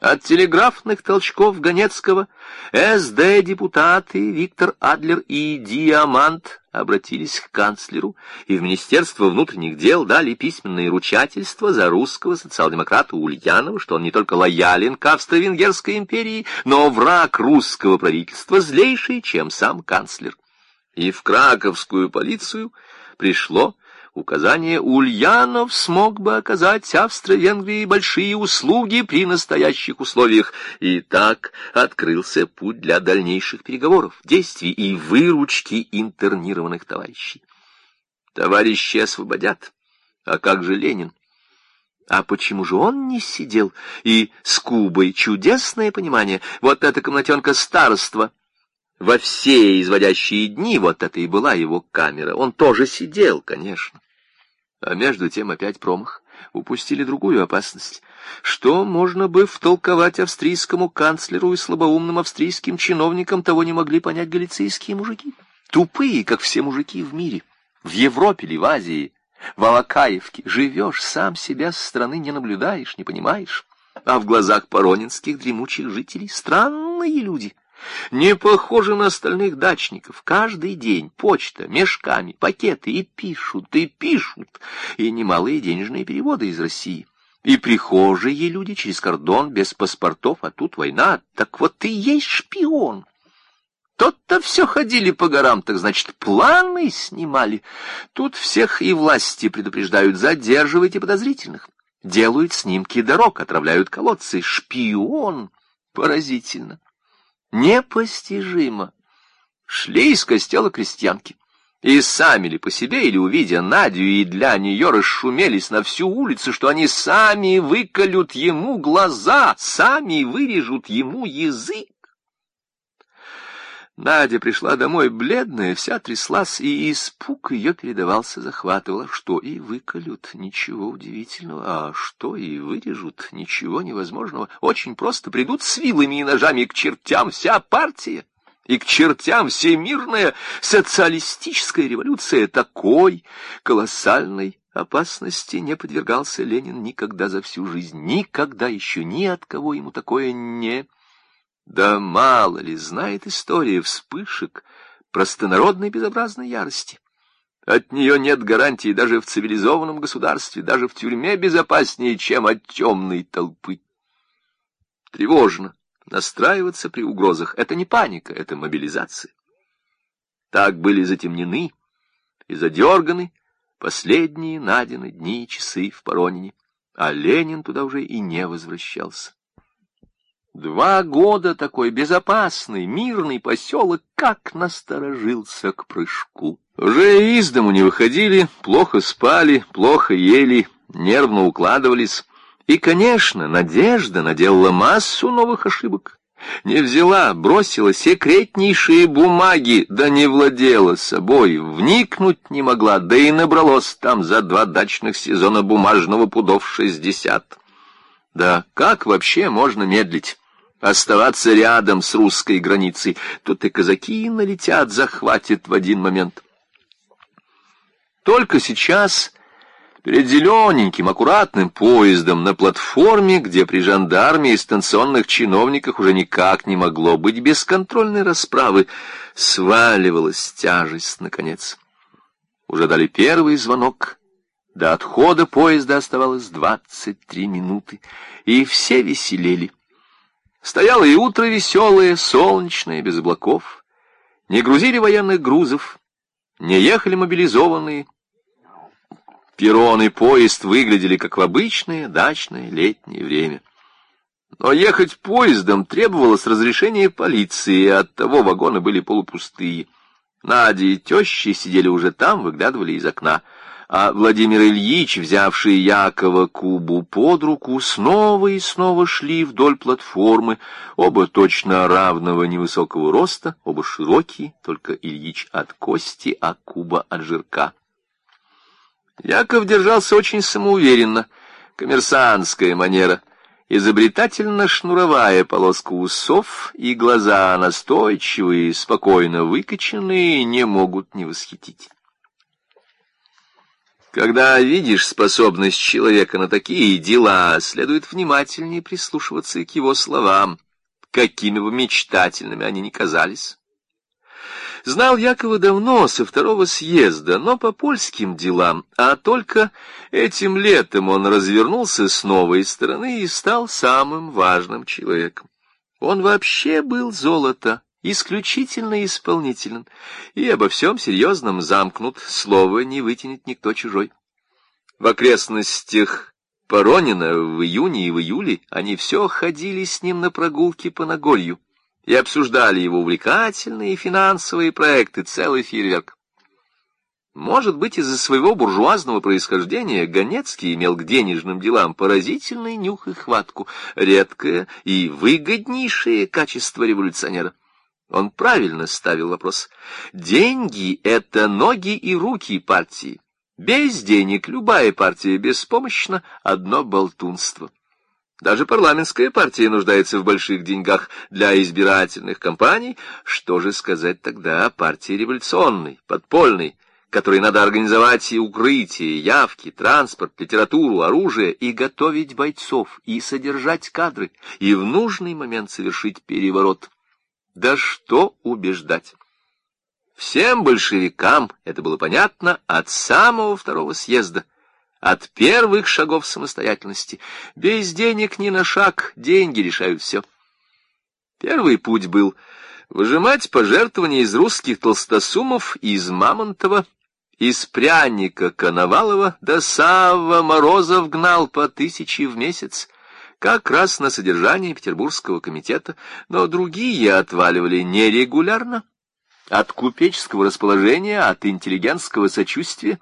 От телеграфных толчков Ганецкого СД-депутаты Виктор Адлер и Диамант обратились к канцлеру, и в Министерство внутренних дел дали письменное ручательство за русского социал-демократа Ульянова, что он не только лоялен к Австро-Венгерской империи, но враг русского правительства злейший, чем сам канцлер. И в краковскую полицию пришло указание: Ульянов смог бы оказать Австро-Венгрии большие услуги при настоящих условиях. И так открылся путь для дальнейших переговоров, действий и выручки интернированных товарищей. Товарищи освободят. А как же Ленин? А почему же он не сидел? И с Кубой чудесное понимание. Вот эта комнатенка староства. Во все изводящие дни вот это и была его камера. Он тоже сидел, конечно. А между тем опять промах. Упустили другую опасность. Что можно бы втолковать австрийскому канцлеру и слабоумным австрийским чиновникам, того не могли понять галицийские мужики. Тупые, как все мужики в мире. В Европе или в Азии, в Алакаевке. Живешь, сам себя со стороны не наблюдаешь, не понимаешь. А в глазах поронинских дремучих жителей странные люди. Не похожи на остальных дачников. Каждый день почта, мешками, пакеты, и пишут, и немалые денежные переводы из России. И прихожие люди через кордон без паспортов, а тут война. Так вот ты есть шпион. Тот-то все ходили по горам, так значит, планы снимали. Тут всех и власти предупреждают: задерживайте подозрительных. Делают снимки дорог, отравляют колодцы. Шпион! Поразительно. Непостижимо. Шли из костела крестьянки. И сами ли по себе, или увидя Надю, и для нее расшумелись на всю улицу, что они сами выколют ему глаза, сами вырежут ему язык. Надя пришла домой бледная, вся тряслась, и испуг ее передавался, захватывала. Что и выколют, ничего удивительного, а что и вырежут, ничего невозможного. Очень просто: придут с вилами и ножами к чертям вся партия, и к чертям всемирная социалистическая революция. Такой колоссальной опасности не подвергался Ленин никогда за всю жизнь, никогда еще ни от кого ему такое не... Да мало ли знает история вспышек простонародной безобразной ярости. От нее нет гарантии даже в цивилизованном государстве, даже в тюрьме безопаснее, чем от темной толпы. Тревожно настраиваться при угрозах — это не паника, это мобилизация. Так были затемнены и задерганы последние Надины дни и часы в Поронине, а Ленин туда уже и не возвращался. 2 года такой безопасный, мирный поселок как насторожился к прыжку. Уже из дому не выходили, плохо спали, плохо ели, нервно укладывались. И, конечно, Надежда наделала массу новых ошибок. Не взяла, бросила секретнейшие бумаги, да не владела собой, вникнуть не могла, да и набралось там за 2 дачных сезона бумажного пудов 60. Да как вообще можно медлить? Оставаться рядом с русской границей. Тут и казаки налетят, захватят в один момент. Только сейчас, перед зелененьким, аккуратным поездом на платформе, где при жандарме и станционных чиновниках уже никак не могло быть бесконтрольной расправы, сваливалась тяжесть, наконец. Уже дали первый звонок. До отхода поезда оставалось 23 минуты, и все веселели. Стояло и утро веселое, солнечное, без облаков. Не грузили военных грузов, не ехали мобилизованные. Перрон и поезд выглядели как в обычное дачное летнее время. Но ехать поездом требовалось разрешение полиции, и оттого вагоны были полупустые. Надя и теща сидели уже там, выглядывали из окна. А Владимир Ильич, взявший Якова Кубу под руку, снова и снова шли вдоль платформы, оба точно равного невысокого роста, оба широкие, только Ильич от кости, а Куба от жирка. Яков держался очень самоуверенно, коммерсантская манера, изобретательно-шнуровая полоска усов, и глаза настойчивые, спокойно выкоченные, не могут не восхитить. Когда видишь способность человека на такие дела, следует внимательнее прислушиваться к его словам, какими бы мечтательными они ни казались. Знал Якова давно, со второго съезда, но по польским делам, а только этим летом он развернулся с новой стороны и стал самым важным человеком. Он вообще был золото, исключительно исполнителен, и обо всем серьезном замкнут, слова не вытянет никто чужой. В окрестностях Поронина в июне и в июле они все ходили с ним на прогулки по Нагорью и обсуждали его увлекательные финансовые проекты, целый фейерверк. Может быть, из-за своего буржуазного происхождения Ганецкий имел к денежным делам поразительный нюх и хватку, редкое и выгоднейшее качество революционера. Он правильно ставил вопрос. Деньги — это ноги и руки партии. Без денег любая партия беспомощна, одно болтунство. Даже парламентская партия нуждается в больших деньгах для избирательных кампаний. Что же сказать тогда о партии революционной, подпольной, которой надо организовать и укрытие, явки, транспорт, литературу, оружие, и готовить бойцов, и содержать кадры, и в нужный момент совершить переворот? Да что убеждать? Всем большевикам это было понятно от самого второго съезда, от первых шагов самостоятельности. Без денег ни на шаг, деньги решают все. Первый путь был выжимать пожертвования из русских толстосумов, из Мамонтова, из Пряника Коновалова, до Савва Морозов гнал по 1000 в месяц, как раз на содержание Петербургского комитета, но другие отваливали нерегулярно, от купеческого расположения, от интеллигентского сочувствия.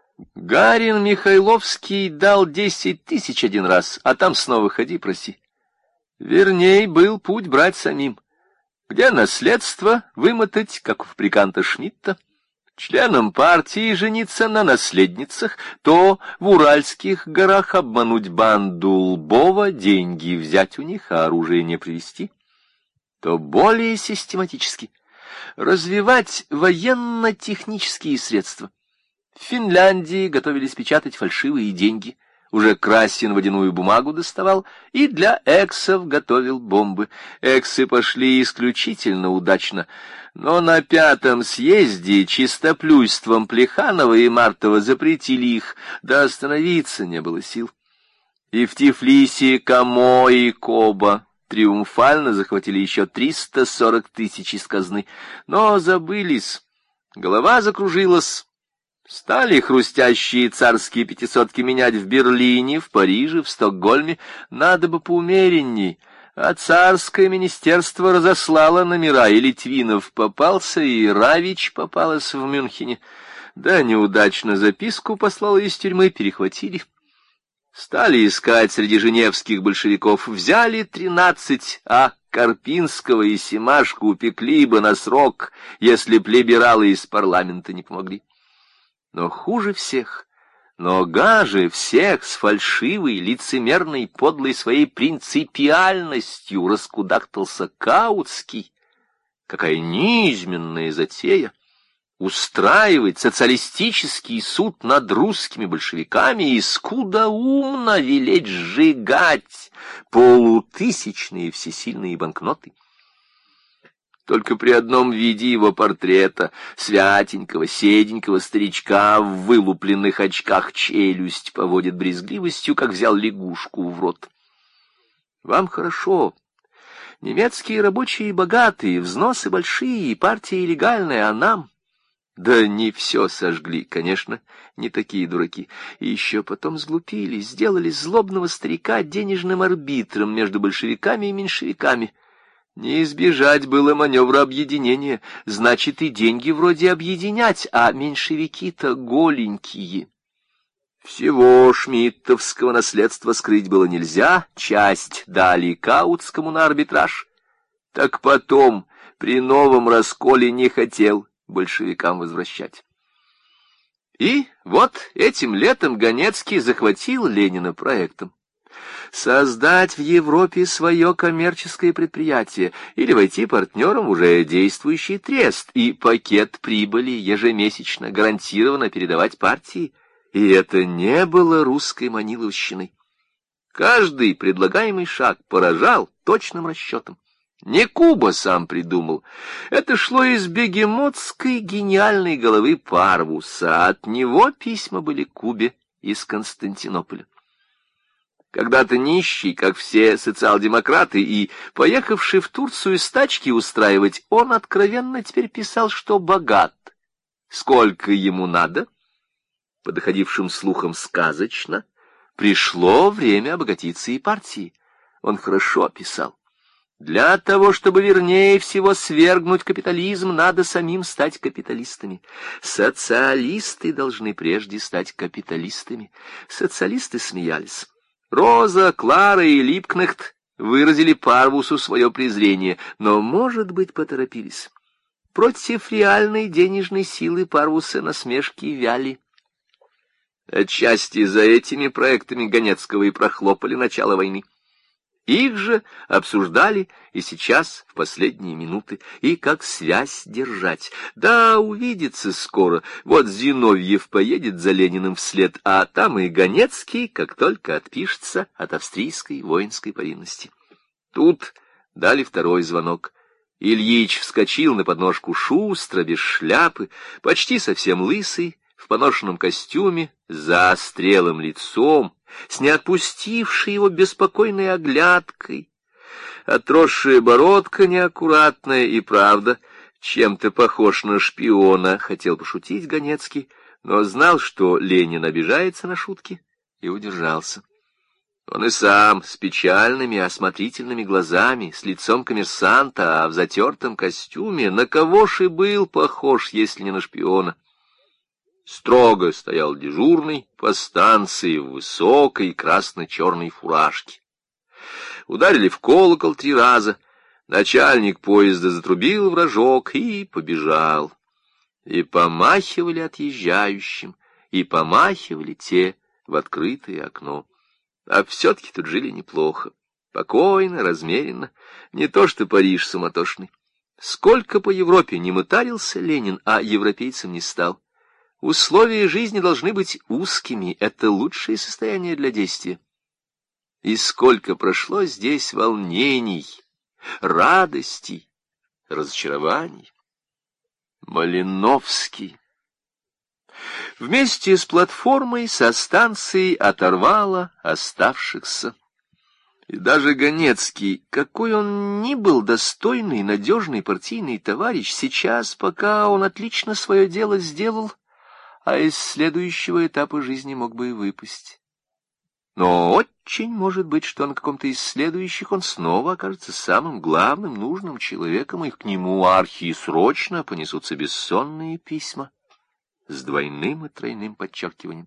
Гарин Михайловский дал 10 000 один раз, а там снова ходи проси. Верней был путь брать самим, где наследство вымотать, как у фабриканта Шмидта, членам партии жениться на наследницах, то в Уральских горах обмануть банду Лбова, деньги взять у них, а оружие не привезти, то более систематически развивать военно-технические средства. В Финляндии готовились печатать фальшивые деньги, уже Красин водяную бумагу доставал и для эксов готовил бомбы. Эксы пошли исключительно удачно, но на 5-м съезде чистоплюйством Плеханова и Мартова запретили их, да остановиться не было сил. И в Тифлисе Камо и Коба триумфально захватили еще 340 000 из казны, но забылись, голова закружилась. Стали хрустящие царские 500-ки менять в Берлине, в Париже, в Стокгольме. Надо бы поумеренней. А царское министерство разослало номера, и Литвинов попался, и Равич попалась в Мюнхене. Да неудачно записку послала из тюрьмы, перехватили. Стали искать среди женевских большевиков. Взяли 13, а Карпинского и Семашку упекли бы на срок, если б либералы из парламента не помогли. Но хуже всех, но гаже всех с фальшивой, лицемерной, подлой своей принципиальностью раскудахтался Каутский. Какая низменная затея! Устраивать социалистический суд над русскими большевиками и скудоумно велеть сжигать полутысячные всесильные банкноты. Только при одном виде его портрета, святенького, седенького старичка в вылупленных очках, челюсть поводит брезгливостью, как взял лягушку в рот. Вам хорошо. Немецкие рабочие богатые, взносы большие, партия легальная, а нам... Да не все сожгли, конечно, не такие дураки. И еще потом сглупили, сделали злобного старика денежным арбитром между большевиками и меньшевиками. Не избежать было маневра объединения, значит, и деньги вроде объединять, а меньшевики-то голенькие. Всего шмидтовского наследства скрыть было нельзя, часть дали Каутскому на арбитраж. Так потом, при новом расколе, не хотел большевикам возвращать. И вот этим летом Ганецкий захватил Ленина проектом создать в Европе свое коммерческое предприятие или войти партнером в уже действующий трест и пакет прибыли ежемесячно гарантированно передавать партии. И это не было русской маниловщиной. Каждый предлагаемый шаг поражал точным расчетом. Не Куба сам придумал. Это шло из бегемотской гениальной головы Парвуса. От него письма были Кубе из Константинополя. Когда-то нищий, как все социал-демократы, и поехавший в Турцию стачки устраивать, он откровенно теперь писал, что богат. Сколько ему надо? По доходившим слухам сказочно. Пришло время обогатиться и партии. Он хорошо писал. Для того, чтобы вернее всего свергнуть капитализм, надо самим стать капиталистами. Социалисты должны прежде стать капиталистами. Социалисты смеялись. Роза, Клара и Липкнехт выразили Парвусу свое презрение, но, может быть, поторопились. Против реальной денежной силы Парвуса насмешки вяли. Отчасти за этими проектами Ганецкого и прохлопали начало войны. Их же обсуждали и сейчас, в последние минуты, и как связь держать. Да, увидится скоро. Вот Зиновьев поедет за Лениным вслед, а там и Ганецкий, как только отпишется от австрийской воинской повинности. Тут дали второй звонок. Ильич вскочил на подножку шустро, без шляпы, почти совсем лысый, в поношенном костюме, с заострелым лицом, с неотпустившей его беспокойной оглядкой. Отросшая бородка неаккуратная и, правда, чем-то похож на шпиона, хотел пошутить Ганецкий, но знал, что Ленин обижается на шутки, и удержался. Он и сам с печальными осмотрительными глазами, с лицом коммерсанта, а в затертом костюме, на кого ж и был похож, если не на шпиона. Строго стоял дежурный по станции в высокой красно-черной фуражке. Ударили в колокол 3 раза, начальник поезда затрубил в рожок и побежал. И помахивали отъезжающим, и помахивали те в открытое окно. А все-таки тут жили неплохо, покойно, размеренно, не то что Париж суматошный. Сколько по Европе не мытарился Ленин, а европейцем не стал. Условия жизни должны быть узкими, это лучшее состояние для действия. И сколько прошло здесь волнений, радостей, разочарований. Малиновский. Вместе с платформой со станцией оторвало оставшихся. И даже Ганецкий, какой он ни был достойный, надежный партийный товарищ, сейчас, пока он отлично свое дело сделал, а из следующего этапа жизни мог бы и выпасть. Но очень может быть, что на каком-то из следующих он снова окажется самым главным, нужным человеком, и к нему архисрочно понесутся бессонные письма с двойным и тройным подчеркиванием.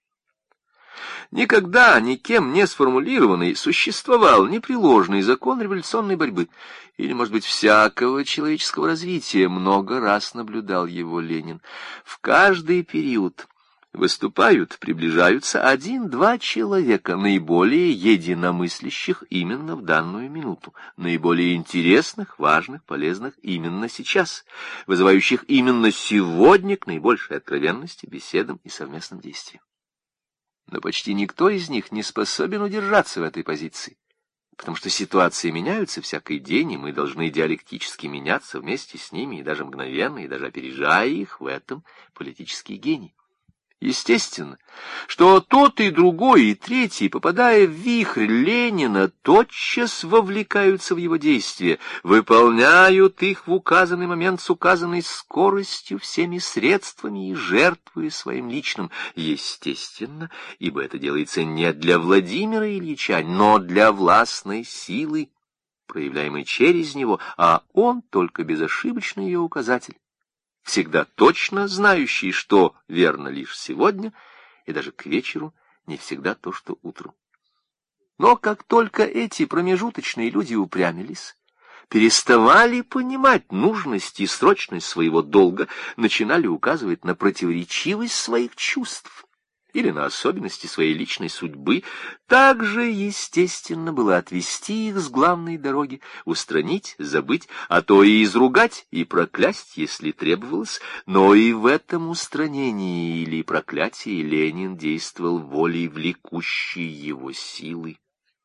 Никогда никем не сформулированный существовал непреложный закон революционной борьбы, или, может быть, всякого человеческого развития. Много раз наблюдал его Ленин. В каждый период выступают, приближаются 1-2 человека, наиболее единомыслящих именно в данную минуту, наиболее интересных, важных, полезных именно сейчас, вызывающих именно сегодня к наибольшей откровенности, беседам и совместным действиям. Но почти никто из них не способен удержаться в этой позиции, потому что ситуации меняются всякий день, и мы должны диалектически меняться вместе с ними, и даже мгновенно, и даже опережая их. В этом политический гений. Естественно, что тот и другой, и третий, попадая в вихрь Ленина, тотчас вовлекаются в его действия, выполняют их в указанный момент с указанной скоростью, всеми средствами и жертвуя своим личным. Естественно, ибо это делается не для Владимира Ильича, но для властной силы, проявляемой через него, а он только безошибочный ее указатель, всегда точно знающий, что верно лишь сегодня, и даже к вечеру не всегда то, что утром. Но как только эти промежуточные люди упрямились, переставали понимать нужность и срочность своего долга, начинали указывать на противоречивость своих чувств, или на особенности своей личной судьбы, так же естественно было отвести их с главной дороги, устранить, забыть, а то и изругать и проклясть, если требовалось, но и в этом устранении или проклятии Ленин действовал волей влекущей его силы.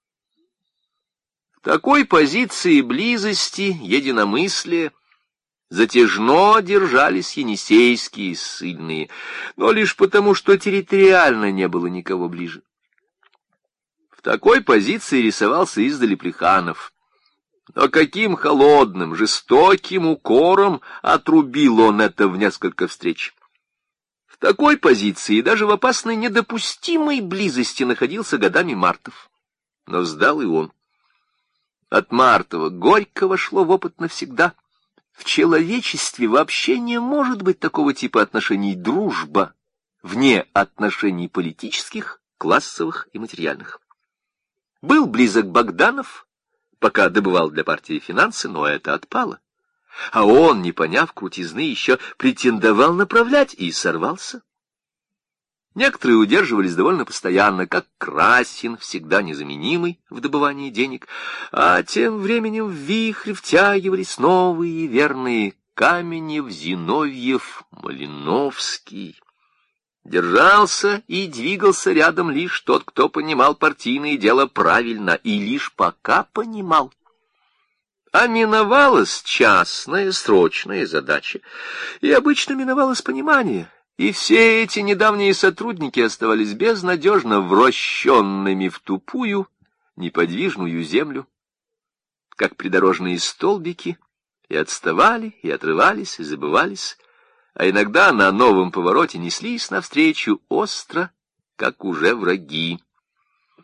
В такой позиции близости, единомыслия, затяжно держались енисейские ссыльные, но лишь потому, что территориально не было никого ближе. В такой позиции рисовался издали Плеханов. Но каким холодным, жестоким укором отрубил он это в несколько встреч. В такой позиции даже в опасной недопустимой близости находился годами Мартов. Но сдал и он. От Мартова Горького шло в опыт навсегда. В человечестве вообще не может быть такого типа отношений дружба, вне отношений политических, классовых и материальных. Был близок Богданов, пока добывал для партии финансы, но это отпало. А он, не поняв крутизны, еще претендовал направлять и сорвался. Некоторые удерживались довольно постоянно, как Красин, всегда незаменимый в добывании денег, а тем временем в вихрь втягивались новые верные Каменев, Зиновьев, Малиновский. Держался и двигался рядом лишь тот, кто понимал партийное дело правильно, и лишь пока понимал. А миновалась частная, срочная задача, и обычно миновалось понимание. И все эти недавние сотрудники оставались безнадежно вращенными в тупую, неподвижную землю, как придорожные столбики, и отставали, и отрывались, и забывались, а иногда на новом повороте неслись навстречу остро, как уже враги.